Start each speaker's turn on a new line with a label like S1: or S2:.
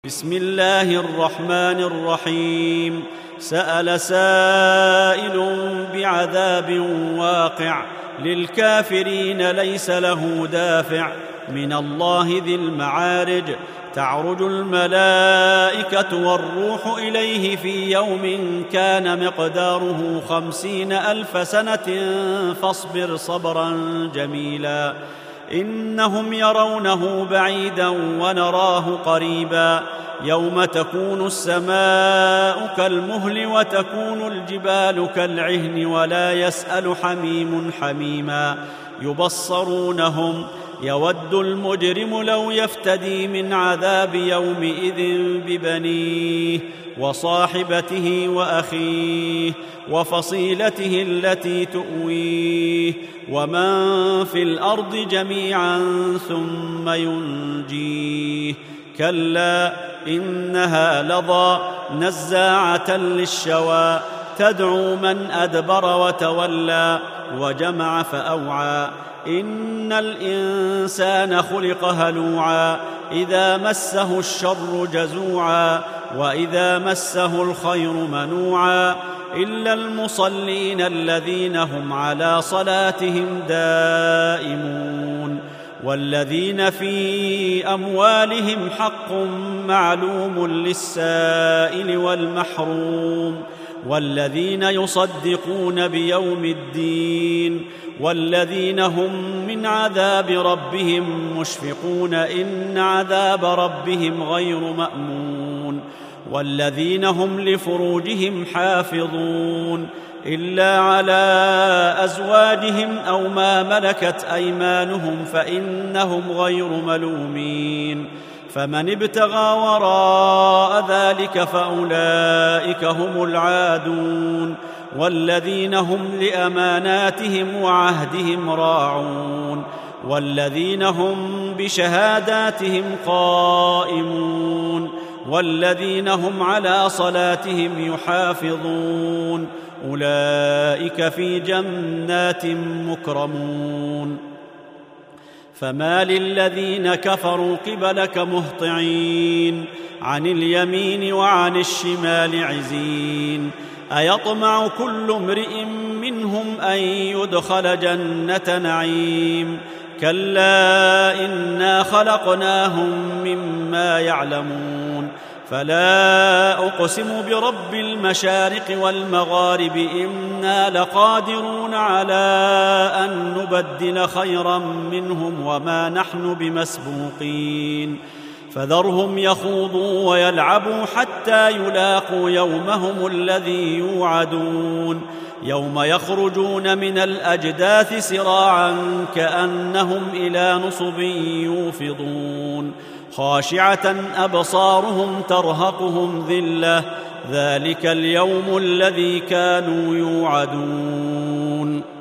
S1: بسم الله الرحمن الرحيم. سأل سائل بعذاب واقع للكافرين ليس له دافع من الله ذي المعارج. تعرج الملائكة والروح إليه في يوم كان مقداره 50,000 سنة فاصبر صبرا جميلا. إنهم يرونه بعيدا ونراه قريبا. يوم تكون السماء كالمهل وتكون الجبال كالعهن ولا يسأل حميم حميما. يبصرونهم يود المجرم لو يفتدي من عذاب يومئذ ببنيه وصاحبته وأخيه وفصيلته التي تؤويه ومن في الأرض جميعا ثم ينجيه. كلا إنها لظى نزاعة للشوى تدعو من أدبر وتولى وجمع فأوعى. إن الإنسان خلق هلوعا إذا مسه الشر جزوعا وإذا مسه الخير منوعا إلا المصلين الذين هم على صلاتهم دائمون والذين في أموالهم حق معلوم للسائل والمحروم والذين يصدقون بيوم الدين والذين هم من عذاب ربهم مشفقون إن عذاب ربهم غير مأمون والذين هم لفروجهم حافظون إلا على أزواجهم أو ما ملكت أيمانهم فإنهم غير ملومين. فمن ابتغى وراء ذلك فأولئك هم العادون والذين هم لأماناتهم وعهدهم راعون والذين هم بشهاداتهم قائمون والذين هم على صلاتهم يحافظون أولئك في جنات مكرمون. فما للذين كفروا قبلك مهطعين عن اليمين وعن الشمال عزين. أيطمع كل امرئ منهم أن يدخل جنة نعيم. كلا إنا خلقناهم مما يعلمون. فلا أقسم برب المشارق والمغارب إنا لقادرون على أن نبدل خيرا منهم وما نحن بمسبوقين. فذرهم يخوضوا ويلعبوا حتى يلاقوا يومهم الذي يوعدون. يوم يخرجون من الأجداث سراعا كأنهم إلى نصب يوفضون. خاشعة أبصارهم ترهقهم ذلة ذلك اليوم الذي كانوا يوعدون.